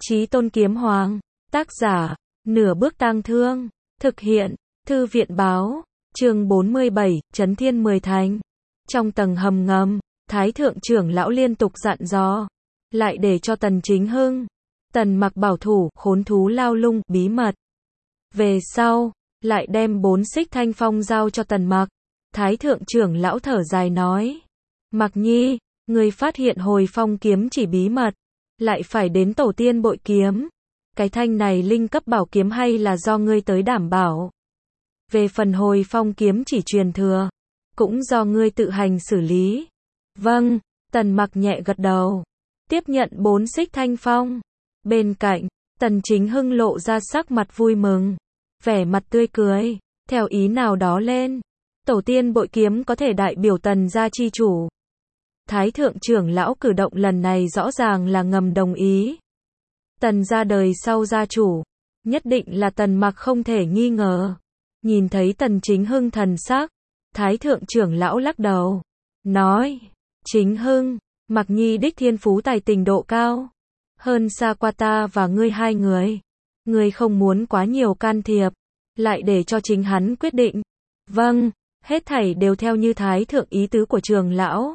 Chí Tôn Kiếm Hoàng, tác giả, Nửa Bước Tang Thương, thực hiện, Thư viện Báo, chương 47, Chấn Thiên 10 Thành. Trong tầng hầm ngầm, Thái Thượng trưởng lão liên tục dặn dò, lại để cho Tần Chính Hưng, Tần Mặc bảo thủ, khốn thú lao lung, bí mật. Về sau, lại đem 4 xích thanh phong giao cho Tần Mặc. Thái Thượng trưởng lão thở dài nói, Mặc Nhi, người phát hiện hồi phong kiếm chỉ bí mật, lại phải đến tổ tiên bội kiếm. Cái thanh này linh cấp bảo kiếm hay là do ngươi tới đảm bảo. Về phần hồi phong kiếm chỉ truyền thừa, cũng do ngươi tự hành xử lý. Vâng, Tần Mặc nhẹ gật đầu, tiếp nhận 4 xích thanh phong. Bên cạnh, Tần Chính Hưng lộ ra sắc mặt vui mừng, vẻ mặt tươi cười, theo ý nào đó lên. Tổ tiên bội kiếm có thể đại biểu Tần gia chi chủ. Thái Thượng trưởng lão cử động lần này rõ ràng là ngầm đồng ý. Tần gia đời sau gia chủ, nhất định là Tần Mặc không thể nghi ngờ. Nhìn thấy Tần Chính Hưng thần sắc, Thái Thượng trưởng lão lắc đầu, nói, Chính Hưng, Mặc Nhi đích thiên phú tài tình độ cao, hơn xa qua ta và ngươi hai người. Ngươi không muốn quá nhiều can thiệp, lại để cho chính hắn quyết định. Vâng, hết thảy đều theo như Thái Thượng ý tứ của trưởng lão.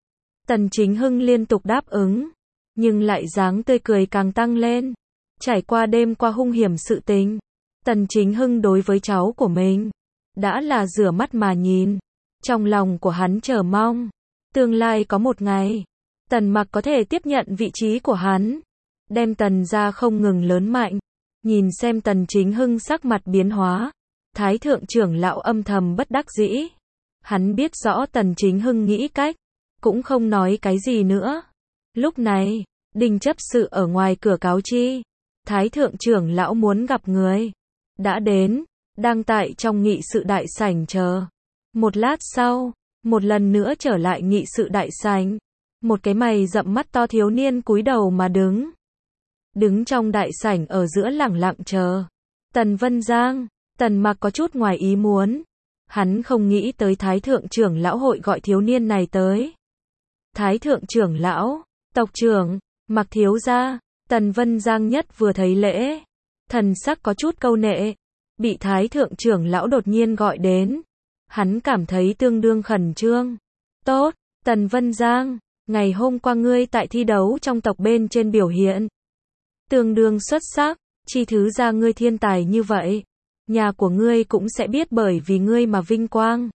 Tần Chính Hưng liên tục đáp ứng, nhưng lại dáng tươi cười càng tăng lên. Trải qua đêm qua hung hiểm sự tình, Tần Chính Hưng đối với cháu của mình đã là rửa mắt mà nhìn. Trong lòng của hắn chờ mong, tương lai có một ngày, Tần Mặc có thể tiếp nhận vị trí của hắn, đem Tần gia không ngừng lớn mạnh. Nhìn xem Tần Chính Hưng sắc mặt biến hóa, Thái Thượng trưởng lão âm thầm bất đắc dĩ. Hắn biết rõ Tần Chính Hưng nghĩ cách, cũng không nói cái gì nữa. Lúc này, Đinh chấp sự ở ngoài cửa cáo chi, Thái Thượng trưởng lão muốn gặp người. Đã đến, đang tại trong nghị sự đại sảnh chờ. Một lát sau, một lần nữa trở lại nghị sự đại sảnh. Một cái mày rậm mắt to thiếu niên cúi đầu mà đứng. Đứng trong đại sảnh ở giữa lẳng lặng chờ. Tần Vân Giang, Tần Mặc có chút ngoài ý muốn. Hắn không nghĩ tới Thái Thượng trưởng lão hội gọi thiếu niên này tới. Thái Thượng trưởng lão, tộc trưởng, Mặc thiếu gia. Tần Vân Giang nhất vừa thấy lễ, thần sắc có chút câu nệ. Bị Thái Thượng trưởng lão đột nhiên gọi đến, hắn cảm thấy tương đương khẩn trương. Tốt, Tần Vân Giang, ngày hôm qua ngươi tại thi đấu trong tộc bên trên biểu hiện tương đương xuất sắc, chi thứ ra ngươi thiên tài như vậy, nhà của ngươi cũng sẽ biết bởi vì ngươi mà vinh quang.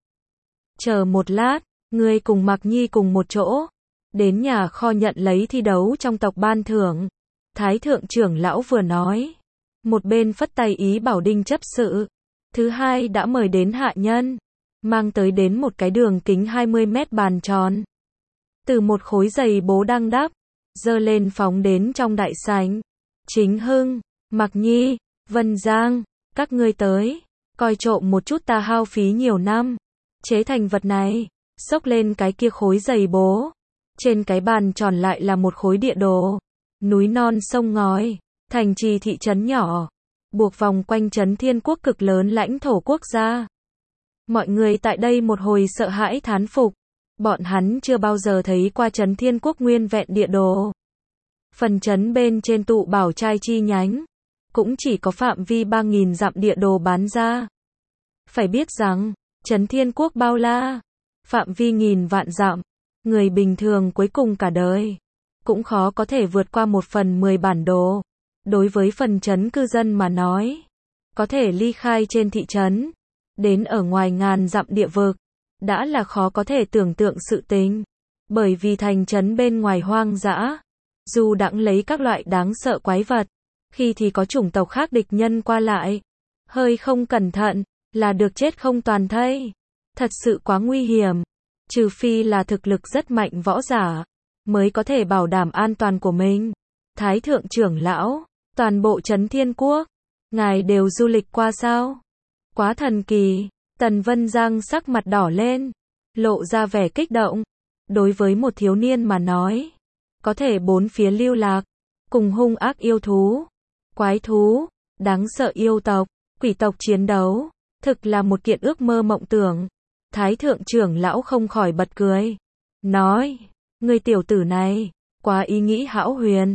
Chờ một lát, ngươi cùng Mặc Nhi cùng một chỗ, đến nhà kho nhận lấy thi đấu trong tộc ban thưởng. Thái Thượng trưởng lão vừa nói, một bên phất tay ý bảo Đinh chấp sự. Thứ hai đã mời đến hạ nhân, mang tới đến một cái đường kính 20 mét bàn tròn. Từ một khối giày bố đang đắp, dơ lên phóng đến trong đại sảnh. Chính Hưng, Mặc Nhi, Vân Giang, các ngươi tới, coi trộm một chút ta hao phí nhiều năm, chế thành vật này. Xốc lên cái kia khối giày bố. Trên cái bàn tròn lại là một khối địa đồ. Núi non sông ngói, thành trì thị trấn nhỏ, buộc vòng quanh Chấn Thiên Quốc cực lớn lãnh thổ quốc gia. Mọi người tại đây một hồi sợ hãi thán phục. Bọn hắn chưa bao giờ thấy qua Chấn Thiên Quốc nguyên vẹn địa đồ. Phần trấn bên trên tụ bảo trai chi nhánh, cũng chỉ có phạm vi 3.000 dặm địa đồ bán ra. Phải biết rằng, Chấn Thiên Quốc bao la, phạm vi nghìn vạn dặm, người bình thường cuối cùng cả đời cũng khó có thể vượt qua 1/10 bản đồ. Đối với phần trấn cư dân mà nói, có thể ly khai trên thị trấn, đến ở ngoài ngàn dặm địa vực, đã là khó có thể tưởng tượng sự tình. Bởi vì thành trấn bên ngoài hoang dã, dù đãng lấy các loại đáng sợ quái vật, khi thì có chủng tộc khác địch nhân qua lại, hơi không cẩn thận, là được chết không toàn thây. Thật sự quá nguy hiểm, trừ phi là thực lực rất mạnh võ giả, mới có thể bảo đảm an toàn của mình. Thái Thượng trưởng lão, toàn bộ Chấn Thiên Quốc, ngài đều du lịch qua sao? Quá thần kỳ. Tần Vân Giang sắc mặt đỏ lên, lộ ra vẻ kích động. Đối với một thiếu niên mà nói, có thể bốn phía lưu lạc, cùng hung ác yêu thú, quái thú, đáng sợ yêu tộc, quỷ tộc chiến đấu, thực là một kiện ước mơ mộng tưởng. Thái Thượng trưởng lão không khỏi bật cười, nói, ngươi tiểu tử này, quá ý nghĩ hão huyền.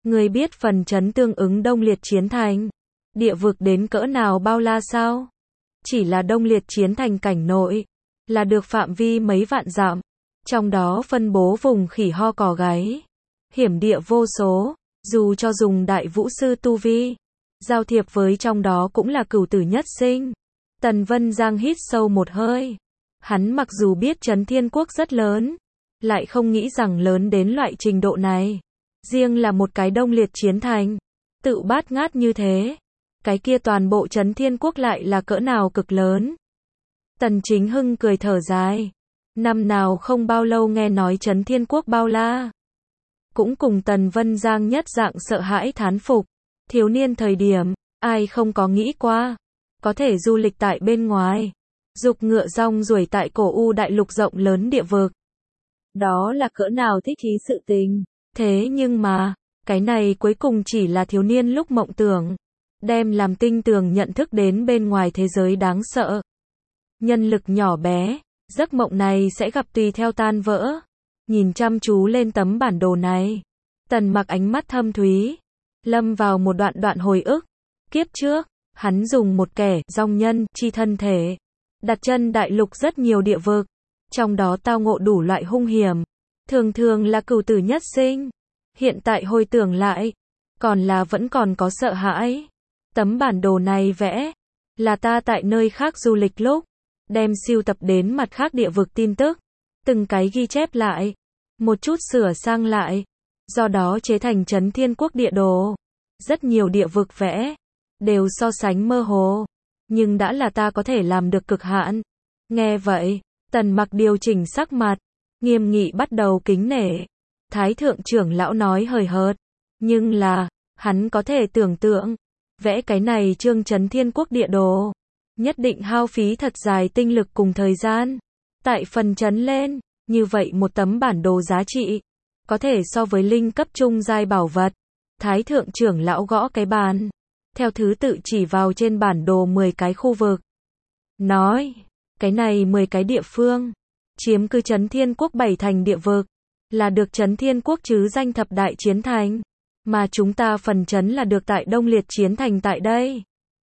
Ngươi biết phần chấn tương ứng Đông Liệt Chiến Thành, địa vực đến cỡ nào bao la sao? Chỉ là Đông Liệt Chiến Thành cảnh nội, là được phạm vi mấy vạn dặm, trong đó phân bố vùng khỉ ho cò gáy, hiểm địa vô số, dù cho dùng đại vũ sư tu vi, giao thiệp với trong đó cũng là cửu tử nhất sinh. Tần Vân Giang hít sâu một hơi. Hắn mặc dù biết Chấn Thiên Quốc rất lớn, lại không nghĩ rằng lớn đến loại trình độ này. Riêng là một cái Đông Liệt Chiến Thành, tự bát ngát như thế, cái kia toàn bộ Chấn Thiên Quốc lại là cỡ nào cực lớn. Tần Chính Hưng cười thở dài. Năm nào không bao lâu nghe nói Chấn Thiên Quốc bao la. Cũng cùng Tần Vân Giang nhất dạng sợ hãi thán phục. Thiếu niên thời điểm, ai không có nghĩ qua, có thể du lịch tại bên ngoài, dục ngựa rong ruổi tại cổ u đại lục rộng lớn địa vực. Đó là cỡ nào thích thú sự tình. Thế nhưng mà, cái này cuối cùng chỉ là thiếu niên lúc mộng tưởng, đem làm tinh tường nhận thức đến bên ngoài thế giới đáng sợ. Nhân lực nhỏ bé, giấc mộng này sẽ gặp tùy theo tan vỡ. Nhìn chăm chú lên tấm bản đồ này, Tần Mặc ánh mắt thâm thúy, lâm vào một đoạn hồi ức. Kiếp trước, hắn dùng một kẻ dòng nhân chi thân thể, đặt chân đại lục rất nhiều địa vực, trong đó tao ngộ đủ loại hung hiểm, thường thường là cửu tử nhất sinh. Hiện tại hồi tưởng lại, vẫn còn có sợ hãi. Tấm bản đồ này vẽ, là ta tại nơi khác du lịch lúc, đem sưu tập đến mặt khác địa vực tin tức, từng cái ghi chép lại, một chút sửa sang lại, do đó chế thành Chấn Thiên Quốc địa đồ. Rất nhiều địa vực vẽ, đều so sánh mơ hồ, nhưng đã là ta có thể làm được cực hạn. Nghe vậy, Tần Mặc điều chỉnh sắc mặt, nghiêm nghị bắt đầu kính nể. Thái thượng trưởng lão nói hời hợt, nhưng là, hắn có thể tưởng tượng, vẽ cái này chương Chấn Thiên Quốc địa đồ, nhất định hao phí thật dài tinh lực cùng thời gian. Tại phần chấn lên, như vậy một tấm bản đồ giá trị, có thể so với linh cấp trung giai bảo vật. Thái thượng trưởng lão gõ cái bàn, theo thứ tự chỉ vào trên bản đồ 10 cái khu vực. Nói, cái này 10 cái địa phương, chiếm cứ Chấn Thiên Quốc 7 thành địa vực, là được Chấn Thiên Quốc chứ danh thập đại chiến thành, mà chúng ta phần chấn là được tại Đông Liệt Chiến Thành tại đây.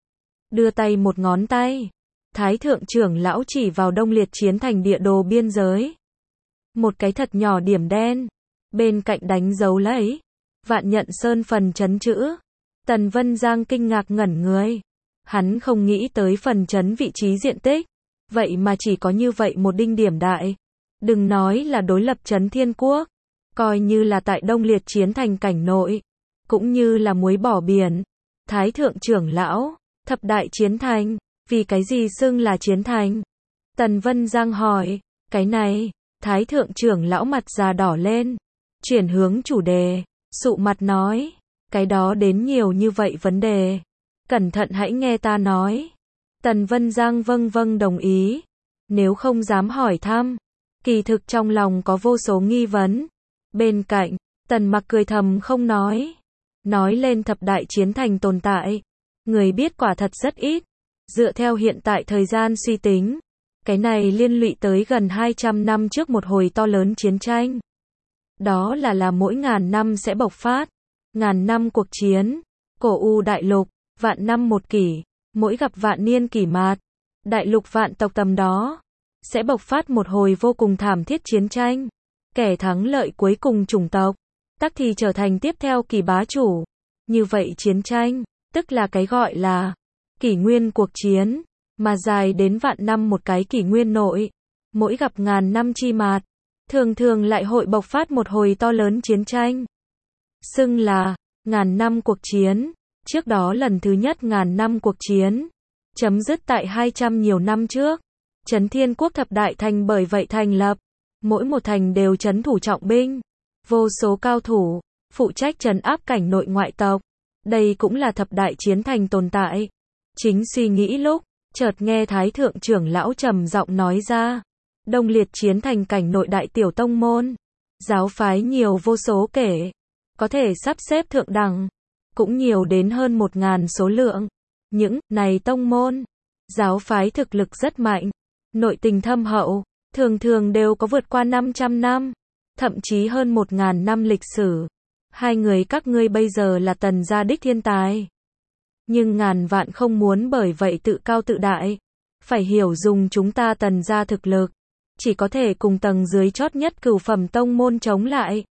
Đưa tay một ngón tay, Thái thượng trưởng lão chỉ vào Đông Liệt Chiến Thành địa đồ biên giới. Một cái thật nhỏ điểm đen, bên cạnh đánh dấu lấy Vạn Nhận Sơn phần chấn chữ. Tần Vân Giang kinh ngạc ngẩn người. Hắn không nghĩ tới phần chấn vị trí diện tích, vậy mà chỉ có như vậy một đinh điểm đại. Đừng nói là đối lập Chấn Thiên Quốc, coi như là tại Đông Liệt Chiến Thành cảnh nội, cũng như là muối bỏ biển. Thái thượng trưởng lão, thập đại chiến thành, vì cái gì xưng là chiến thành? Tần Vân Giang hỏi, cái này, Thái thượng trưởng lão mặt già đỏ lên, chuyển hướng chủ đề, sụ mặt nói, cái đó đến nhiều như vậy vấn đề, cẩn thận hãy nghe ta nói. Tần Vân Giang vâng vâng đồng ý, nếu không dám hỏi thăm, kỳ thực trong lòng có vô số nghi vấn. Bên cạnh, Tần Mặc cười thầm không nói lên thập đại chiến thành tồn tại, người biết quả thật rất ít. Dựa theo hiện tại thời gian suy tính, cái này liên lụy tới gần 200 năm trước một hồi to lớn chiến tranh. Đó là mỗi ngàn năm sẽ bộc phát, ngàn năm cuộc chiến, cổ u đại lục, vạn năm một kỷ, mỗi gặp vạn niên kỷ mạt, đại lục vạn tộc tầm đó, sẽ bộc phát một hồi vô cùng thảm thiết chiến tranh. Kẻ thắng lợi cuối cùng chủng tộc, tắc thì trở thành tiếp theo kỳ bá chủ. Như vậy chiến tranh, tức là cái gọi là kỷ nguyên cuộc chiến, mà dài đến vạn năm một cái kỷ nguyên nội, mỗi gặp ngàn năm chi mạt, thường thường lại hội bộc phát một hồi to lớn chiến tranh. Xưng là ngàn năm cuộc chiến, trước đó lần thứ nhất ngàn năm cuộc chiến, chấm dứt tại 200 nhiều năm trước. Chấn Thiên Quốc thập đại thành bởi vậy thành lập, mỗi một thành đều trấn thủ trọng binh, vô số cao thủ, phụ trách trấn áp cảnh nội ngoại tộc. Đây cũng là thập đại chiến thành tồn tại. Chính suy nghĩ lúc, chợt nghe Thái thượng trưởng lão trầm giọng nói ra, Đông Liệt Chiến Thành cảnh nội đại tiểu tông môn, giáo phái nhiều vô số kể, có thể sắp xếp thượng đẳng, cũng nhiều đến hơn 1000 số lượng. Những này tông môn, giáo phái thực lực rất mạnh, nội tình thâm hậu, thường thường đều có vượt qua 500 năm, thậm chí hơn 1000 năm lịch sử. Hai người các ngươi bây giờ là Tần gia đích thiên tài. Nhưng ngàn vạn không muốn bởi vậy tự cao tự đại. Phải hiểu dùng chúng ta Tần gia thực lực. Chỉ có thể cùng tầng dưới chót nhất cửu phẩm tông môn chống lại.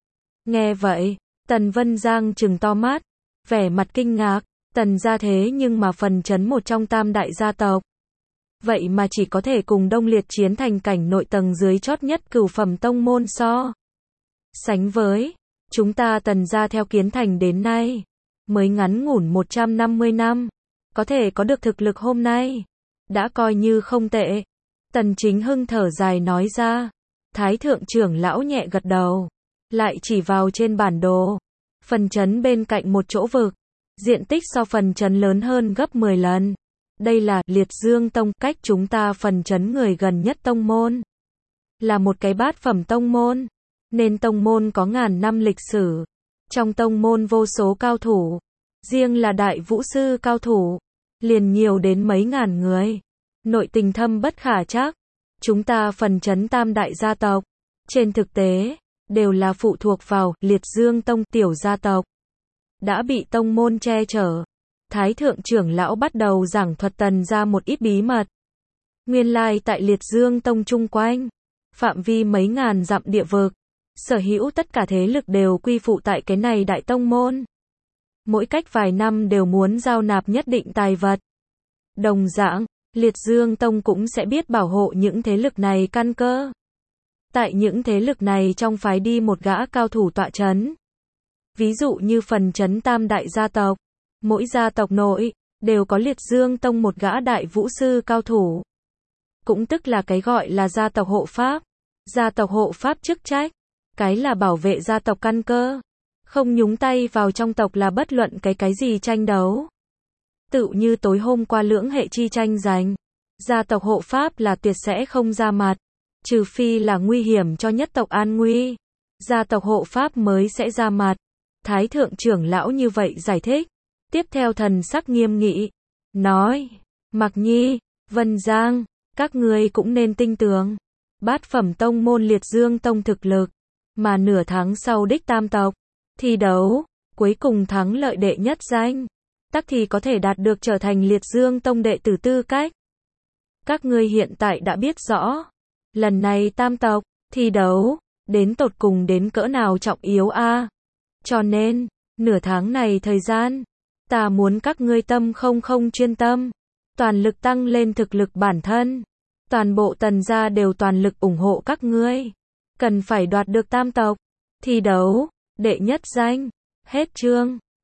Nghe vậy, Tần Vân Giang trừng to mắt. Vẻ mặt kinh ngạc. Tần gia thế nhưng mà phần chấn một trong tam đại gia tộc. Vậy mà chỉ có thể cùng Đông Liệt chiến thành cảnh nội tầng dưới chót nhất cửu phẩm tông môn so. Sánh với, chúng ta Tần gia theo kiến thành đến nay, mới ngắn ngủn 150 năm, có thể có được thực lực hôm nay, đã coi như không tệ. Tần Chính Hưng thở dài nói ra. Thái thượng trưởng lão nhẹ gật đầu, lại chỉ vào trên bản đồ, phần chấn bên cạnh một chỗ vực, diện tích so phần chấn lớn hơn gấp 10 lần. Đây là Liệt Dương Tông, cách chúng ta phần chấn người gần nhất tông môn. Là một cái bát phẩm tông môn, nên tông môn có ngàn năm lịch sử. Trong tông môn vô số cao thủ, riêng là đại vũ sư cao thủ, liền nhiều đến mấy ngàn người. Nội tình thâm bất khả trắc. Chúng ta phần chấn tam đại gia tộc, trên thực tế, đều là phụ thuộc vào Liệt Dương Tông tiểu gia tộc. Đã bị tông môn che chở. Thái thượng trưởng lão bắt đầu giảng thuật Tần gia một ít bí mật. Nguyên lai tại Liệt Dương Tông chung quanh, phạm vi mấy ngàn dặm địa vực, sở hữu tất cả thế lực đều quy phụ tại cái này đại tông môn. Mỗi cách vài năm đều muốn giao nạp nhất định tài vật. Đồng dạng, Liệt Dương Tông cũng sẽ biết bảo hộ những thế lực này căn cơ. Tại những thế lực này trong phái đi một gã cao thủ tọa chấn. Ví dụ như phần chấn tam đại gia tộc, mỗi gia tộc nội, đều có Liệt Dương Tông một gã đại vũ sư cao thủ. Cũng tức là cái gọi là gia tộc hộ pháp. Gia tộc hộ pháp chức trách, cái là bảo vệ gia tộc căn cơ. Không nhúng tay vào trong tộc là bất luận cái gì tranh đấu. Tựu như tối hôm qua lưỡng hệ chi tranh giành, gia tộc hộ pháp là tuyệt sẽ không ra mặt. Trừ phi là nguy hiểm cho nhất tộc an nguy, gia tộc hộ pháp mới sẽ ra mặt. Thái thượng trưởng lão như vậy giải thích. Tiếp theo thần sắc nghiêm nghị, nói, Mạc Nhi, Vân Giang, các ngươi cũng nên tin tưởng. Bát phẩm tông môn Liệt Dương Tông thực lực, mà nửa tháng sau đích tam tộc, thi đấu, cuối cùng thắng lợi đệ nhất danh, tắc thì có thể đạt được trở thành Liệt Dương Tông đệ tử tư cách. Các ngươi hiện tại đã biết rõ, lần này tam tộc, thi đấu, đến tột cùng đến cỡ nào trọng yếu a. Cho nên, nửa tháng này thời gian, ta muốn các ngươi tâm không chuyên tâm, toàn lực tăng lên thực lực bản thân. Toàn bộ Tần gia đều toàn lực ủng hộ các ngươi. Cần phải đoạt được tam tộc, thi đấu, đệ nhất danh. Hết chương.